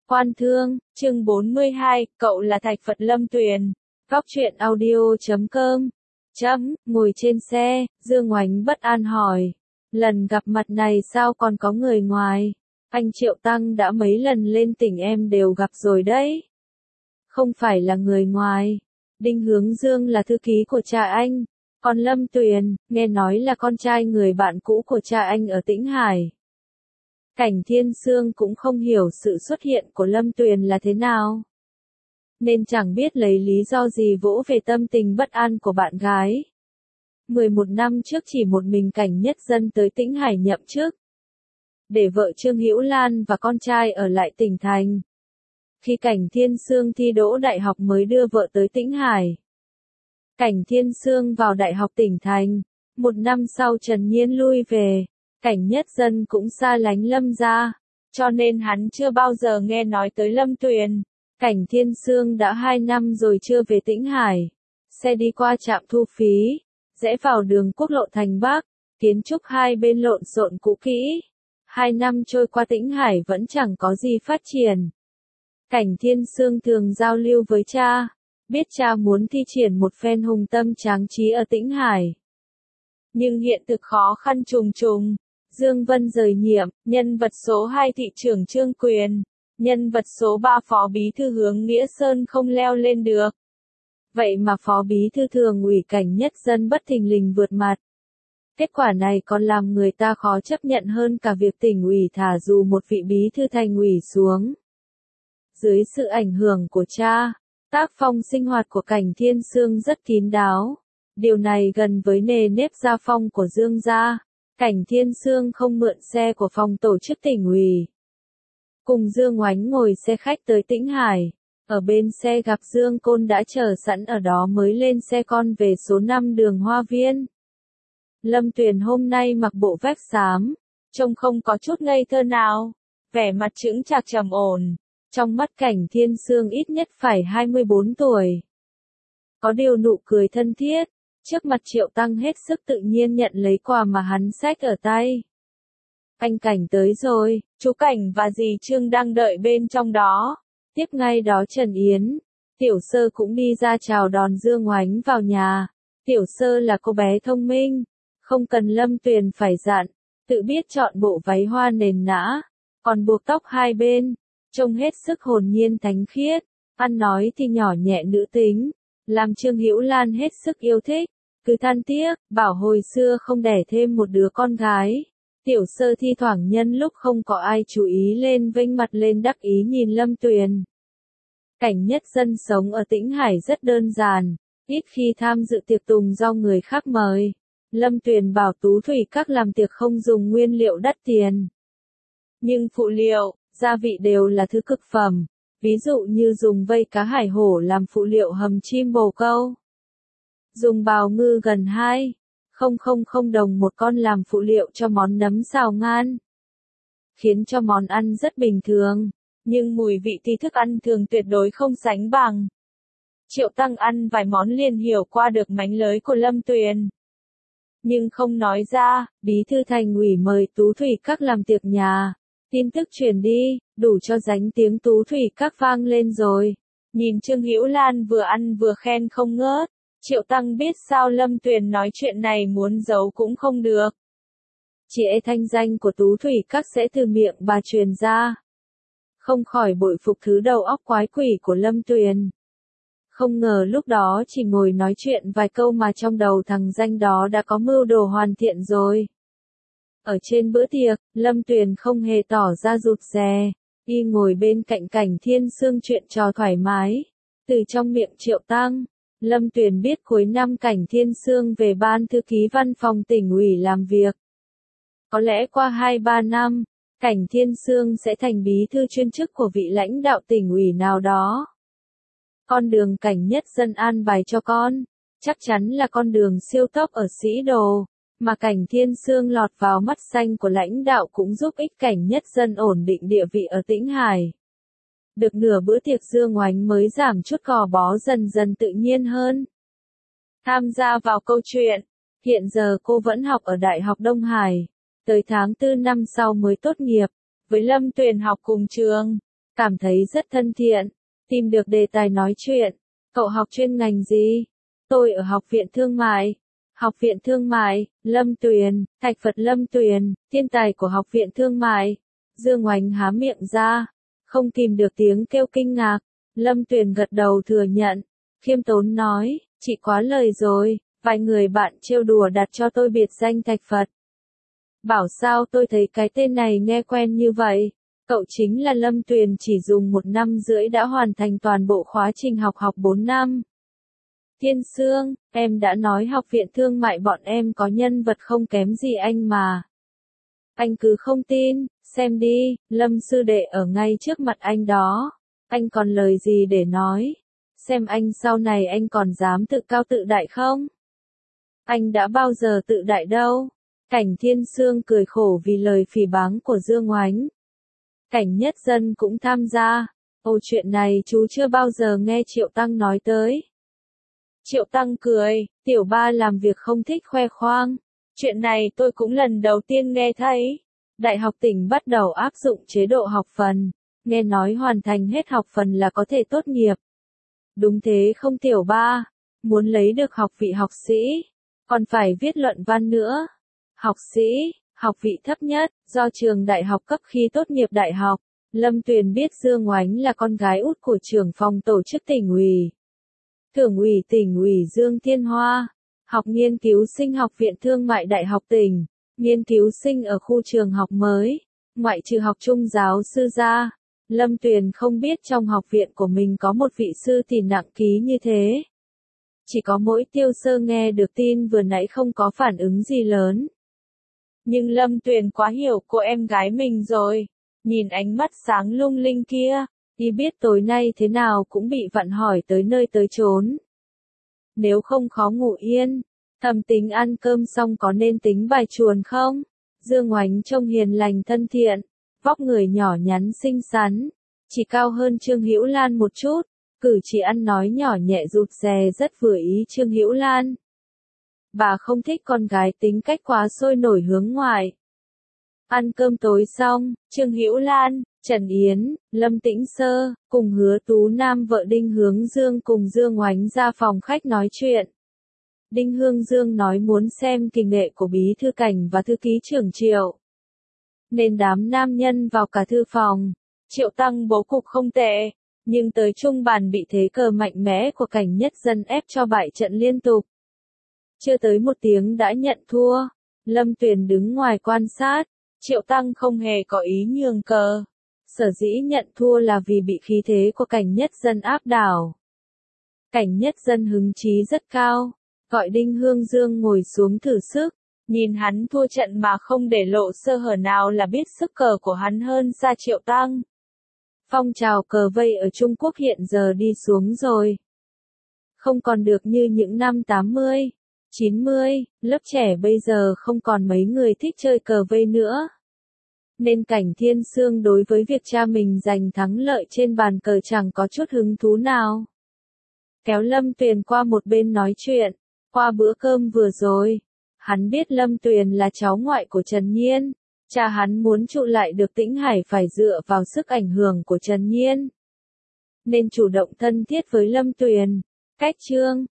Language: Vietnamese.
Quan Thương, chương 42, cậu là Thạch Phật Lâm Tuyền. Góc truyện audio.com. Ngồi trên xe, Dương Oánh bất an hỏi. Lần gặp mặt này sao còn có người ngoài? Anh Triệu Tăng đã mấy lần lên tỉnh em đều gặp rồi đấy. Không phải là người ngoài. Đinh Hướng Dương là thư ký của cha anh. Còn Lâm Tuyền, nghe nói là con trai người bạn cũ của cha anh ở Tĩnh Hải. Cảnh Thiên Sương cũng không hiểu sự xuất hiện của Lâm Tuyền là thế nào, nên chẳng biết lấy lý do gì vỗ về tâm tình bất an của bạn gái. 11 năm trước chỉ một mình Cảnh Nhất Dân tới Tĩnh Hải nhậm chức, để vợ Trương Hữu Lan và con trai ở lại tỉnh thành. Khi Cảnh Thiên Sương thi đỗ đại học mới đưa vợ tới Tĩnh Hải. Cảnh Thiên Sương vào đại học tỉnh thành, một năm sau Trần Nhiên lui về. Cảnh Nhất Dân cũng xa lánh Lâm gia, cho nên hắn chưa bao giờ nghe nói tới Lâm Tuyền. Cảnh Thiên Sương đã 2 năm rồi chưa về Tĩnh Hải. Xe đi qua trạm thu phí, rẽ vào đường quốc lộ thành Bắc, kiến trúc hai bên lộn xộn cũ kỹ. 2 năm trôi qua Tĩnh Hải vẫn chẳng có gì phát triển. Cảnh Thiên Sương thường giao lưu với cha, biết cha muốn thi triển một phen hùng tâm tráng trí ở Tĩnh Hải. Nhưng hiện thực khó khăn trùng trùng. Dương Vân rời nhiệm, nhân vật số 2 thị trưởng Trương Quyền, nhân vật số 3 phó bí thư Hướng Nghĩa Sơn không leo lên được. Vậy mà phó bí thư thường ủy Cảnh Nhất Dân bất thình lình vượt mặt. Kết quả này còn làm người ta khó chấp nhận hơn cả việc tỉnh ủy thả dù một vị bí thư thành ủy xuống. Dưới sự ảnh hưởng của cha, tác phong sinh hoạt của Cảnh Thiên Sương rất kín đáo. Điều này gần với nề nếp gia phong của Dương gia. Cảnh Thiên Sương không mượn xe của phòng tổ chức tỉnh ủy. Cùng Dương Oánh ngồi xe khách tới Tĩnh Hải. Ở bên xe gặp Dương Côn đã chờ sẵn ở đó mới lên xe con về số 5 đường Hoa Viên. Lâm Tuyền hôm nay mặc bộ vest xám, trông không có chút ngây thơ nào, vẻ mặt chững chạc trầm ổn. Trong mắt Cảnh Thiên Sương ít nhất phải 24 tuổi. Có điều nụ cười thân thiết. Trước mặt Triệu Tăng hết sức tự nhiên nhận lấy quà mà hắn xách ở tay. Anh Cảnh tới rồi, chú Cảnh và dì Trương đang đợi bên trong đó. Tiếp ngay đó Trần Yến, Tiểu Sơ cũng đi ra chào đón Dương Oánh vào nhà. Tiểu Sơ là cô bé thông minh, không cần Lâm Tuyền phải dặn, tự biết chọn bộ váy hoa nền nã, còn buộc tóc hai bên, trông hết sức hồn nhiên thánh khiết, ăn nói thì nhỏ nhẹ nữ tính, làm Trương Hữu Lan hết sức yêu thích. Cứ than tiếc, bảo hồi xưa không đẻ thêm một đứa con gái. Tiểu Sơ thi thoảng nhân lúc không có ai chú ý lên vênh mặt lên đắc ý nhìn Lâm Tuyền. Cảnh Nhất Dân sống ở Tĩnh Hải rất đơn giản, ít khi tham dự tiệc tùng do người khác mời. Lâm Tuyền bảo Tú Thủy Các làm tiệc không dùng nguyên liệu đắt tiền. Nhưng phụ liệu, gia vị đều là thứ cực phẩm, ví dụ như dùng vây cá hải hổ làm phụ liệu hầm chim bồ câu. Dùng bào ngư gần 2,000 đồng một con làm phụ liệu cho món nấm xào ngan. Khiến cho món ăn rất bình thường, nhưng mùi vị thì thức ăn thường tuyệt đối không sánh bằng. Triệu Tăng ăn vài món liền hiểu qua được mánh lới của Lâm Tuyền. Nhưng không nói ra, bí thư thành ủy mời Tú Thủy Các làm tiệc nhà. Tin tức truyền đi, đủ cho dánh tiếng Tú Thủy Các vang lên rồi. Nhìn Trương Hữu Lan vừa ăn vừa khen không ngớt. Triệu Tăng biết sao Lâm Tuyền nói chuyện này muốn giấu cũng không được. Chỉ e thanh danh của Tú Thủy Các sẽ từ miệng bà truyền ra. Không khỏi bội phục thứ đầu óc quái quỷ của Lâm Tuyền. Không ngờ lúc đó chỉ ngồi nói chuyện vài câu mà trong đầu thằng danh đó đã có mưu đồ hoàn thiện rồi. Ở trên bữa tiệc, Lâm Tuyền không hề tỏ ra rụt rè, y ngồi bên cạnh Cảnh Thiên Sương chuyện trò thoải mái. Từ trong miệng Triệu Tăng, Lâm Tuyền biết cuối năm Cảnh Thiên Sương về ban thư ký văn phòng tỉnh ủy làm việc. Có lẽ qua 2-3 năm, Cảnh Thiên Sương sẽ thành bí thư chuyên chức của vị lãnh đạo tỉnh ủy nào đó. Con đường Cảnh Nhất Dân an bài cho con, chắc chắn là con đường siêu tốc ở Sĩ Đồ, mà Cảnh Thiên Sương lọt vào mắt xanh của lãnh đạo cũng giúp ích Cảnh Nhất Dân ổn định địa vị ở Tĩnh Hải. Được nửa bữa tiệc Dương Oánh mới giảm chút gò bó dần dần tự nhiên hơn. Tham gia vào câu chuyện, hiện giờ cô vẫn học ở Đại học Đông Hải, tới tháng 4 năm sau mới tốt nghiệp, với Lâm Tuyền học cùng trường. cảm thấy rất thân thiện, tìm được đề tài nói chuyện. Cậu học chuyên ngành gì? Tôi ở Học viện Thương mại. Học viện Thương mại, Lâm Tuyền, Thạch Phật Lâm Tuyền, thiên tài của Học viện Thương mại. Dương Oánh há miệng ra, không kìm được tiếng kêu kinh ngạc. Lâm Tuyền gật đầu thừa nhận, khiêm tốn nói, chị quá lời rồi, vài người bạn trêu đùa đặt cho tôi biệt danh Thạch Phật. Bảo sao tôi thấy cái tên này nghe quen như vậy. Cậu chính là Lâm Tuyền, chỉ dùng 1 năm rưỡi đã hoàn thành toàn bộ khóa trình học 4 năm. Thiên Sương, em đã nói Học viện Thương mại bọn em có nhân vật không kém gì anh mà. Anh cứ không tin, xem đi, Lâm sư đệ ở ngay trước mặt anh đó. Anh còn lời gì để nói? Xem anh sau này anh còn dám tự cao tự đại không? Anh đã bao giờ tự đại đâu? Cảnh Thiên Sương cười khổ vì lời phỉ báng của Dương Oánh. Cảnh Nhất Dân cũng tham gia. Ồ, chuyện này chú chưa bao giờ nghe Triệu Tăng nói tới. Triệu Tăng cười, tiểu ba làm việc không thích khoe khoang. Chuyện này tôi cũng lần đầu tiên nghe thấy. Đại học tỉnh bắt đầu áp dụng chế độ học phần. Nghe nói hoàn thành hết học phần là có thể tốt nghiệp. Đúng thế không tiểu ba? Muốn lấy được học vị học sĩ, còn phải viết luận văn nữa. Học sĩ, học vị thấp nhất, do trường đại học cấp khi tốt nghiệp đại học. Lâm Tuyền biết Dương Oánh là con gái út của trưởng phòng tổ chức tỉnh ủy. Thường ủy tỉnh ủy Dương Thiên Hoa, học nghiên cứu sinh Học viện Thương mại Đại học tỉnh, nghiên cứu sinh ở khu trường học mới, ngoại trừ học trung giáo sư ra. Lâm Tuyền không biết trong học viện của mình có một vị sư thì nặng ký như thế. Chỉ có mỗi Tiêu Sơ nghe được tin vừa nãy không có phản ứng gì lớn. Nhưng Lâm Tuyền quá hiểu cô em gái mình rồi. Nhìn ánh mắt sáng lung linh kia, y biết tối nay thế nào cũng bị vặn hỏi tới nơi tới chốn. Nếu không khó ngủ yên, thầm tính ăn cơm xong có nên tính bài chuồn không? Dương Oánh trông hiền lành thân thiện, vóc người nhỏ nhắn xinh xắn, chỉ cao hơn Trương Hữu Lan một chút, cử chỉ ăn nói nhỏ nhẹ rụt rè rất vừa ý Trương Hữu Lan. Bà không thích con gái tính cách quá sôi nổi hướng ngoại. Ăn cơm tối xong, Trương Hữu Lan, Trần Yến, Lâm Tĩnh Sơ, cùng Hứa Tú Nam vợ Đinh Hướng Dương cùng Dương Oánh ra phòng khách nói chuyện. Đinh Hướng Dương nói muốn xem kỳ nghệ của bí thư Cảnh và thư ký trưởng Triệu. Nên đám nam nhân vào cả thư phòng. Triệu Tăng bố cục không tệ, nhưng tới trung bàn bị thế cờ mạnh mẽ của Cảnh Nhất Dân ép cho bại trận liên tục. Chưa tới 1 tiếng đã nhận thua. Lâm Tuyền đứng ngoài quan sát. Triệu Tăng không hề có ý nhường cờ. Sở dĩ nhận thua là vì bị khí thế của Cảnh Nhất Dân áp đảo. Cảnh Nhất Dân hứng chí rất cao, gọi Đinh Hướng Dương ngồi xuống thử sức. Nhìn hắn thua trận mà không để lộ sơ hở nào là biết sức cờ của hắn hơn xa Triệu Tăng. Phong trào cờ vây ở Trung Quốc hiện giờ đi xuống rồi. Không còn được như những năm 80, 90, lớp trẻ bây giờ không còn mấy người thích chơi cờ vây nữa. Nên Cảnh Thiên Sương đối với việc cha mình giành thắng lợi trên bàn cờ chẳng có chút hứng thú nào. Kéo Lâm Tuyền qua một bên nói chuyện, qua bữa cơm vừa rồi. Hắn biết Lâm Tuyền là cháu ngoại của Trần Nhiên. Cha hắn muốn trụ lại được Tĩnh Hải phải dựa vào sức ảnh hưởng của Trần Nhiên. Nên chủ động thân thiết với Lâm Tuyền. Cách Trương,